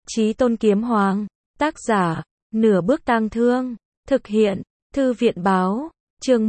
Chí Tôn Kiếm Hoàng, tác giả, Nửa Bước Tang Thương, thực hiện, Thư viện báo, chương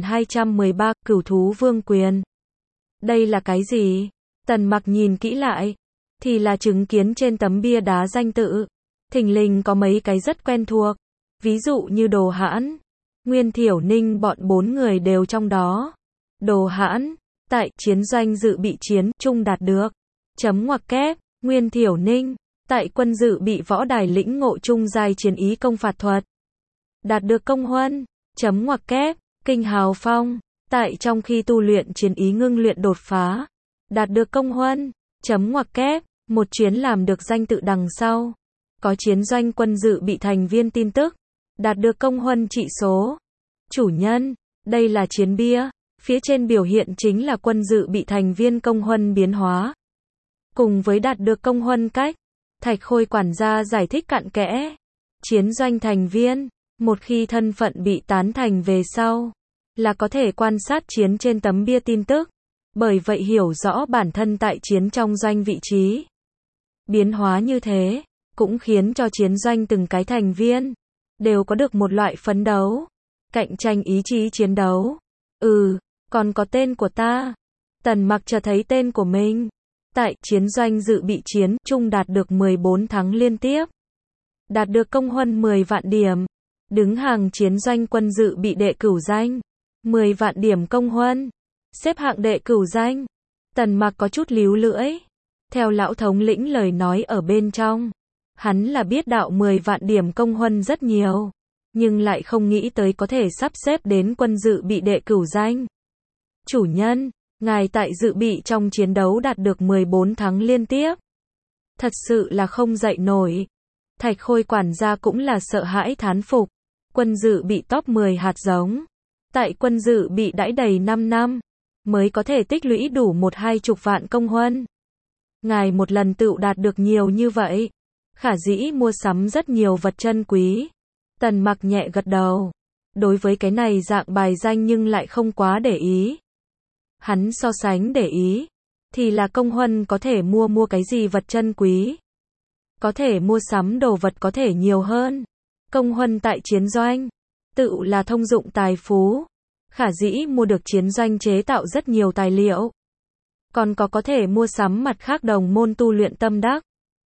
1213, Cửu Thú Vương Quyền. Đây là cái gì? Tần Mặc nhìn kỹ lại, thì là chứng kiến trên tấm bia đá danh tự, thình lình có mấy cái rất quen thuộc, ví dụ như Đồ Hãn, Nguyên Thiểu Ninh bọn 4 người đều trong đó. Đồ Hãn, tại chiến doanh dự bị chiến trung đạt được chấm ngoặc kép. Nguyên Thiểu Ninh, tại quân dự bị võ đài lĩnh ngộ trung giai chiến ý công phạt thuật, đạt được công huân chấm ngoặc kép. Kinh Hào Phong, tại trong khi tu luyện chiến ý ngưng luyện đột phá, đạt được công huân chấm ngoặc kép. Một chuyến làm được danh tự đằng sau, có chiến doanh quân dự bị thành viên tin tức, đạt được công huân trị số. Chủ nhân, đây là chiến bia, phía trên biểu hiện chính là quân dự bị thành viên công huân biến hóa, cùng với đạt được công huân cách. Thạch Khôi quản gia giải thích cặn kẽ. Chiến doanh thành viên, một khi thân phận bị tán thành về sau, là có thể quan sát chiến trên tấm bia tin tức, bởi vậy hiểu rõ bản thân tại chiến trong doanh vị trí. Biến hóa như thế, cũng khiến cho chiến doanh từng cái thành viên, đều có được một loại phấn đấu, cạnh tranh ý chí chiến đấu. Còn có tên của ta. Tần Mặc chợt thấy tên của mình. Tại chiến doanh dự bị chiến trung đạt được 14 thắng liên tiếp, đạt được công huân 10 vạn điểm, đứng hàng chiến doanh quân dự bị đệ cửu danh, 10 vạn điểm công huân, xếp hạng đệ cửu danh. Tần Mặc có chút líu lưỡi. Theo lão thống lĩnh lời nói ở bên trong, hắn là biết đạo 10 vạn điểm công huân rất nhiều, nhưng lại không nghĩ tới có thể sắp xếp đến quân dự bị đệ cửu danh. Chủ nhân, ngài tại dự bị trong chiến đấu đạt được 14 thắng liên tiếp, thật sự là không dậy nổi. Thạch Khôi quản gia cũng là sợ hãi thán phục. Quân dự bị top 10 hạt giống, tại quân dự bị đãi đầy 5 năm, mới có thể tích lũy đủ 1-20 vạn công huân. Ngài một lần tựu đạt được nhiều như vậy, khả dĩ mua sắm rất nhiều vật chân quý. Tần Mặc nhẹ gật đầu. Đối với cái này dạng bài danh nhưng lại không quá để ý. Hắn so sánh để ý, thì là công huân có thể mua cái gì vật chân quý. Có thể mua sắm đồ vật có thể nhiều hơn. Công huân tại chiến doanh, tự là thông dụng tài phú. Khả dĩ mua được chiến doanh chế tạo rất nhiều tài liệu. Còn có thể mua sắm mặt khác đồng môn tu luyện tâm đắc.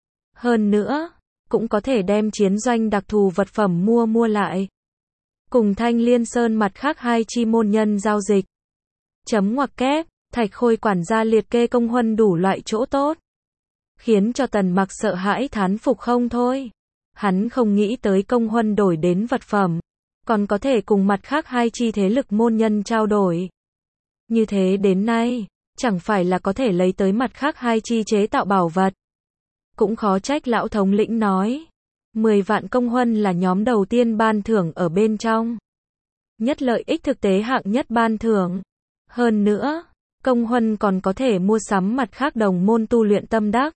Hơn nữa, cũng có thể đem chiến doanh đặc thù vật phẩm mua lại. Cùng Thanh Liên Sơn mặt khác 2 chi môn nhân giao dịch. Chấm ngoặc kép, Thạch Khôi quản gia liệt kê công huân đủ loại chỗ tốt, khiến cho Tần Mặc sợ hãi thán phục không thôi. Hắn không nghĩ tới công huân đổi đến vật phẩm, còn có thể cùng mặt khác 2 chi thế lực môn nhân trao đổi. Như thế đến nay, chẳng phải là có thể lấy tới mặt khác 2 chi chế tạo bảo vật. Cũng khó trách lão thống lĩnh nói, 10 vạn công huân là nhóm đầu tiên ban thưởng ở bên trong. Nhất lợi ích thực tế hạng nhất ban thưởng. Hơn nữa, công huân còn có thể mua sắm mặt khác đồng môn tu luyện tâm đắc.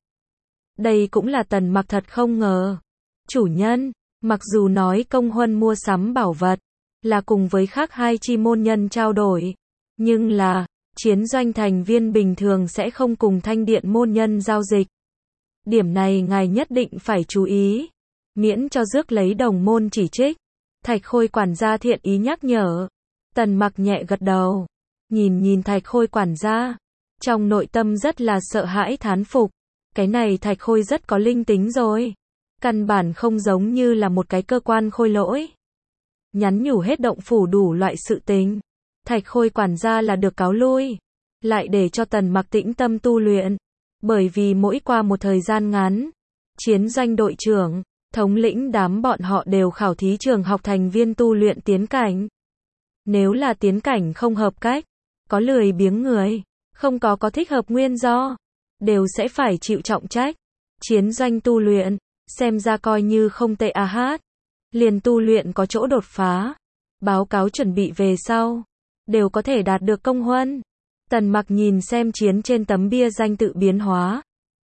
Đây cũng là Tần Mặc thật không ngờ. Chủ nhân, mặc dù nói công huân mua sắm bảo vật, là cùng với khác 2 chi môn nhân trao đổi, nhưng là, chiến doanh thành viên bình thường sẽ không cùng thanh điện môn nhân giao dịch. Điểm này ngài nhất định phải chú ý, miễn cho rước lấy đồng môn chỉ trích. Thạch Khôi quản gia thiện ý nhắc nhở. Tần Mặc nhẹ gật đầu, nhìn Thạch Khôi quản gia, trong nội tâm rất là sợ hãi thán phục. Cái này Thạch Khôi rất có linh tính rồi, căn bản không giống như là một cái cơ quan khôi lỗi. Nhắn nhủ hết động phủ đủ loại sự tình, Thạch Khôi quản gia là được cáo lui, lại để cho Tần Mặc tĩnh tâm tu luyện. Bởi vì mỗi qua một thời gian ngắn, chiến doanh đội trưởng, thống lĩnh đám bọn họ đều khảo thí trường học thành viên tu luyện tiến cảnh. Nếu là tiến cảnh không hợp cách, có lười biếng người, không có thích hợp nguyên do, đều sẽ phải chịu trọng trách. Chiến doanh tu luyện, xem ra coi như không tệ liền tu luyện có chỗ đột phá, báo cáo chuẩn bị về sau, đều có thể đạt được công huân. Tần Mặc nhìn xem chiến trên tấm bia danh tự biến hóa,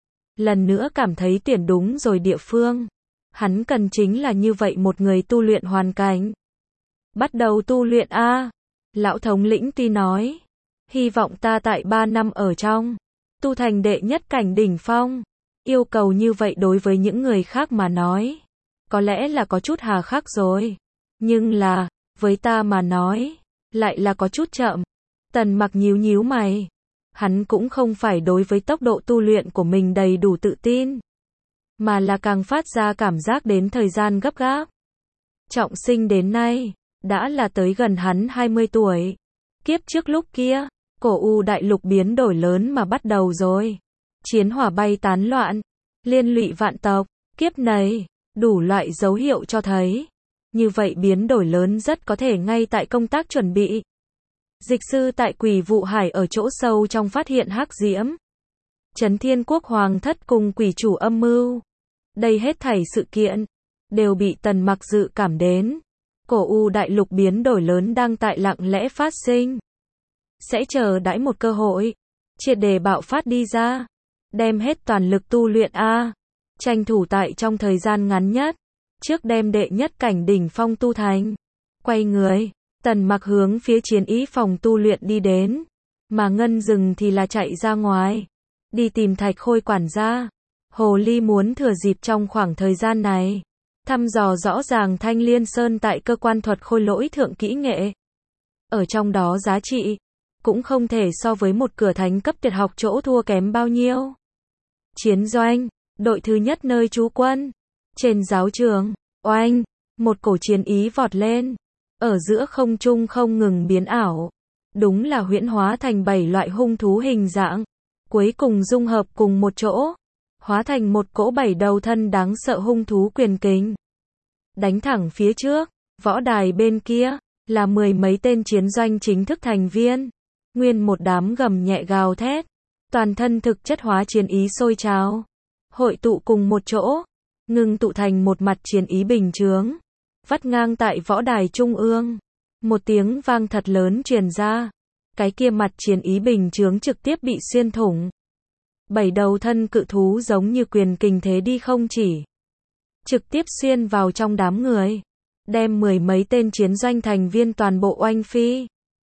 lần nữa cảm thấy tuyển đúng rồi địa phương. Hắn cần chính là như vậy một người tu luyện hoàn cảnh. Bắt đầu tu luyện a. Lão thống lĩnh tuy nói, hy vọng ta tại 3 năm ở trong, tu thành đệ nhất cảnh đỉnh phong. Yêu cầu như vậy đối với những người khác mà nói, có lẽ là có chút hà khắc rồi. Nhưng là, với ta mà nói, lại là có chút chậm. Tần Mặc nhíu nhíu mày. Hắn cũng không phải đối với tốc độ tu luyện của mình đầy đủ tự tin, mà là càng phát ra cảm giác đến thời gian gấp gáp. Trọng sinh đến nay, đã là tới gần hắn 20 tuổi. Kiếp trước lúc kia, cổ u đại lục biến đổi lớn mà bắt đầu rồi. Chiến hỏa bay tán loạn, liên lụy vạn tộc. Kiếp này, đủ loại dấu hiệu cho thấy, như vậy biến đổi lớn rất có thể ngay tại công tác chuẩn bị. Dịch sư tại Quỷ Vụ Hải ở chỗ sâu trong phát hiện hắc diễm. Chấn Thiên Quốc Hoàng thất cùng quỷ chủ âm mưu. Đây hết thảy sự kiện, đều bị Tần Mặc dự cảm đến. Cổ u đại lục biến đổi lớn đang tại lặng lẽ phát sinh. Sẽ chờ đãi một cơ hội, triệt để bạo phát đi ra. Đem hết toàn lực tu luyện A. Tranh thủ tại trong thời gian ngắn nhất. Trước đem đệ nhất cảnh đỉnh phong tu thành. Quay người, Tần Mặc hướng phía chiến ý phòng tu luyện đi đến. Mà Ngân Dừng thì là chạy ra ngoài. Đi tìm Thạch Khôi quản gia. Hồ Ly muốn thừa dịp trong khoảng thời gian này, thăm dò rõ ràng Thanh Liên Sơn tại cơ quan thuật khôi lỗi thượng kỹ nghệ. Ở trong đó giá trị, cũng không thể so với một cửa thánh cấp tuyệt học chỗ thua kém bao nhiêu. Chiến doanh, đội thứ nhất nơi trú quân. Trên giáo trường, oanh, một cổ chiến ý vọt lên. Ở giữa không trung không ngừng biến ảo. Đúng là huyễn hóa thành 7 loại hung thú hình dạng. Cuối cùng dung hợp cùng một chỗ. Hóa thành một cỗ 7 đầu thân đáng sợ hung thú quyền kình. Đánh thẳng phía trước, võ đài bên kia, là 10 mấy tên chiến doanh chính thức thành viên. Nguyên một đám gầm nhẹ gào thét. Toàn thân thực chất hóa chiến ý sôi trào. Hội tụ cùng một chỗ. Ngưng tụ thành một mặt chiến ý bình chướng. Vắt ngang tại võ đài trung ương. Một tiếng vang thật lớn truyền ra. Cái kia mặt chiến ý bình chướng trực tiếp bị xuyên thủng. 7 đầu thân cự thú giống như quyền kình thế đi không chỉ. Trực tiếp xuyên vào trong đám người. Đem 10 mấy tên chiến doanh thành viên toàn bộ oanh phi.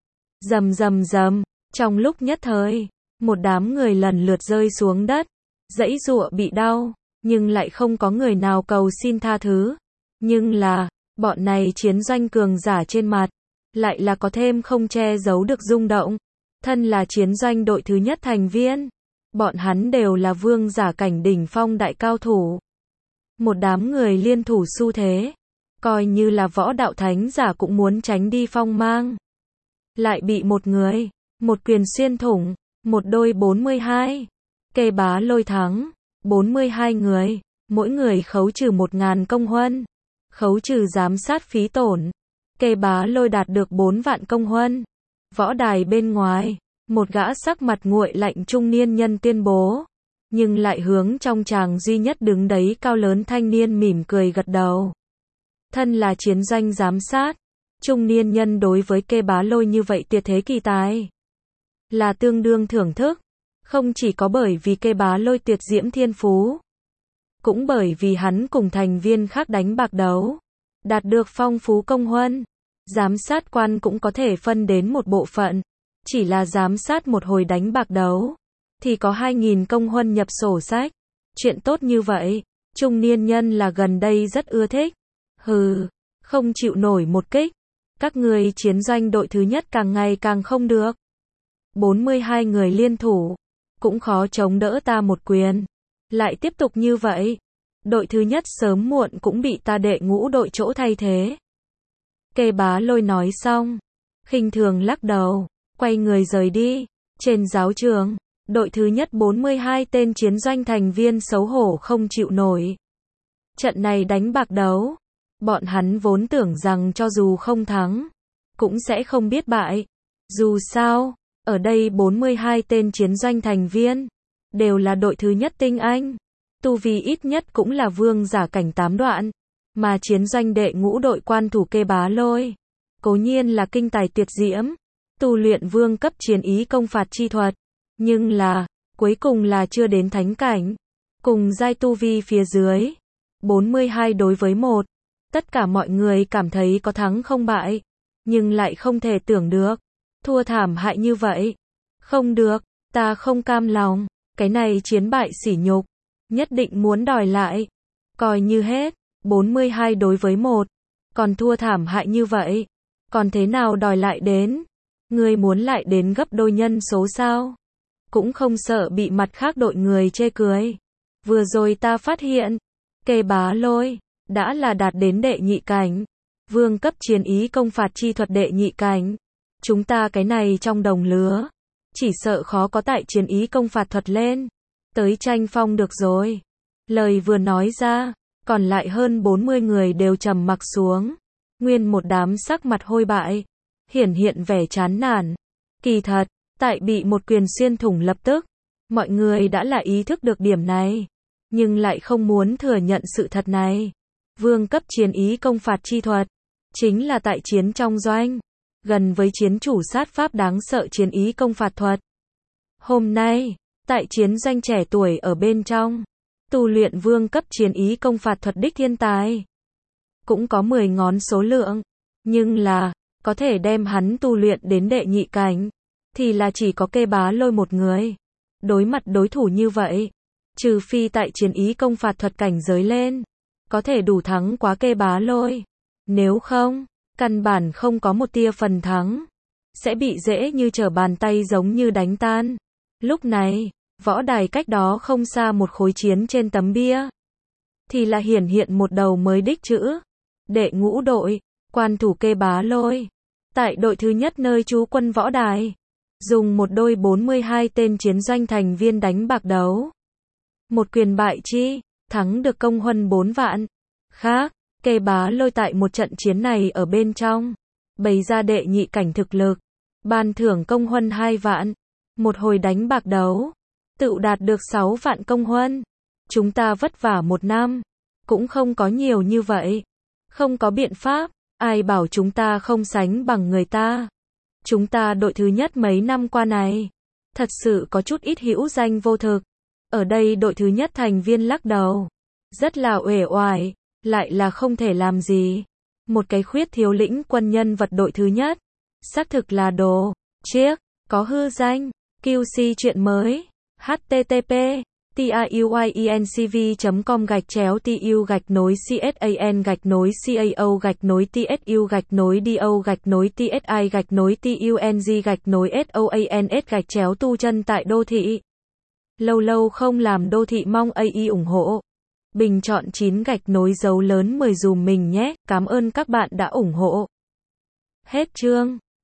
Rầm rầm rầm. Trong lúc nhất thời, một đám người lần lượt rơi xuống đất. Giãy giụa bị đau, nhưng lại không có người nào cầu xin tha thứ. Nhưng là, bọn này chiến doanh cường giả trên mặt, lại là có thêm không che giấu được rung động. Thân là chiến doanh đội thứ nhất thành viên. Bọn hắn đều là vương giả cảnh đỉnh phong đại cao thủ. Một đám người liên thủ xu thế. Coi như là võ đạo thánh giả cũng muốn tránh đi phong mang. Lại bị một người, một quyền xuyên thủng, một đôi 42. Kê Bá Lôi thắng, 42 người, mỗi người khấu trừ 1.000 công huân. Khấu trừ giám sát phí tổn. Kê Bá Lôi đạt được 4 vạn công huân. Võ đài bên ngoài, một gã sắc mặt nguội lạnh trung niên nhân tuyên bố. Nhưng lại hướng trong chàng duy nhất đứng đấy cao lớn thanh niên mỉm cười gật đầu. Thân là chiến doanh giám sát, trung niên nhân đối với Kê Bá Lôi như vậy tuyệt thế kỳ tài là tương đương thưởng thức. Không chỉ có bởi vì Kê Bá Lôi tuyệt diễm thiên phú, cũng bởi vì hắn cùng thành viên khác đánh bạc đấu, đạt được phong phú công huân. Giám sát quan cũng có thể phân đến một bộ phận. Chỉ là giám sát một hồi đánh bạc đấu, thì có 2.000 công huân nhập sổ sách. Chuyện tốt như vậy, trung niên nhân là gần đây rất ưa thích. Hừ, không chịu nổi một kích. Các người chiến doanh đội thứ nhất càng ngày càng không được. 42 người liên thủ, cũng khó chống đỡ ta một quyền. Lại tiếp tục như vậy, đội thứ nhất sớm muộn cũng bị ta đệ ngũ đội chỗ thay thế. Kê Bá Lôi nói xong, khinh thường lắc đầu, quay người rời đi. Trên giáo trường, đội thứ nhất 42 tên chiến doanh thành viên xấu hổ không chịu nổi. Trận này đánh bạc đấu, bọn hắn vốn tưởng rằng cho dù không thắng, cũng sẽ không biết bại. Dù sao, ở đây 42 tên chiến doanh thành viên, đều là đội thứ nhất tinh anh. Tu vi ít nhất cũng là vương giả cảnh 8 đoạn. Mà chiến doanh đệ ngũ đội quan thủ Kê Bá Lôi, cố nhiên là kinh tài tuyệt diễm, tu luyện vương cấp chiến ý công phạt chi thuật. Nhưng là, cuối cùng là chưa đến thánh cảnh. Cùng giai tu vi phía dưới. 42 đối với 1. Tất cả mọi người cảm thấy có thắng không bại. Nhưng lại không thể tưởng được. Thua thảm hại như vậy. Không được, ta không cam lòng. Cái này chiến bại sỉ nhục. nhất định muốn đòi lại. Coi như hết, 42 đối với 1. Còn thua thảm hại như vậy. Còn thế nào đòi lại đến? Ngươi muốn lại đến gấp đôi nhân số sao? Cũng không sợ bị mặt khác đội người chê cười. Vừa rồi ta phát hiện, Kê Bá Lôi đã là đạt đến đệ nhị cảnh. Vương cấp chiến ý công phạt chi thuật đệ nhị cảnh. Chúng ta cái này trong đồng lứa, chỉ sợ khó có tại chiến ý công phạt thuật lên. Tới tranh phong được rồi. Lời vừa nói ra, còn lại hơn 40 người đều trầm mặc xuống. Nguyên một đám sắc mặt hôi bại, hiện vẻ chán nản. Kỳ thật, tại bị một quyền xuyên thủng lập tức, mọi người đã là ý thức được điểm này, nhưng lại không muốn thừa nhận sự thật này. Vương cấp chiến ý công phạt chi thuật, chính là tại chiến trong doanh, gần với chiến chủ sát pháp đáng sợ chiến ý công phạt thuật. Hôm nay, tại chiến doanh trẻ tuổi ở bên trong, tu luyện vương cấp chiến ý công phạt thuật đích thiên tài, cũng có 10 ngón số lượng, nhưng là, có thể đem hắn tu luyện đến đệ nhị cảnh, thì là chỉ có Kê Bá Lôi một người. Đối mặt đối thủ như vậy, trừ phi tại chiến ý công phạt thuật cảnh giới lên, có thể đủ thắng quá Kê Bá Lôi. Nếu không, căn bản không có một tia phần thắng, sẽ bị dễ như trở bàn tay giống như đánh tan. Lúc này, võ đài cách đó không xa một khối chiến trên tấm bia, thì là hiện một đầu mới đích chữ. Đệ ngũ đội, quan thủ Kê Bá Lôi. Tại đội thứ nhất nơi trú quân võ đài, dùng một đôi 42 tên chiến doanh thành viên đánh bạc đấu. Một quyền bại chi, thắng được công huân 4 vạn. Khác, Kê Bá Lôi tại một trận chiến này ở bên trong, bày ra đệ nhị cảnh thực lực, ban thưởng công huân 2 vạn. Một hồi đánh bạc đấu, tự đạt được 6 vạn công huân. Chúng ta vất vả một năm, cũng không có nhiều như vậy. Không có biện pháp, ai bảo chúng ta không sánh bằng người ta. Chúng ta đội thứ nhất mấy năm qua này, thật sự có chút ít hữu danh vô thực. Ở đây đội thứ nhất thành viên lắc đầu, rất là uể oải, lại là không thể làm gì. Một cái khuyết thiếu lĩnh quân nhân vật đội thứ nhất, xác thực là đồ chiếc, có hư danh. QC chuyện mới, http tuyen.com/TU-CSAN-TSU-TSI-TUNG-TUNZ-TUN tại đô thị. Lâu lâu không làm đô thị mong AI ủng hộ. Bình chọn 9 dấu lớn 10 dùm mình nhé. Cảm ơn các bạn đã ủng hộ. Hết chương.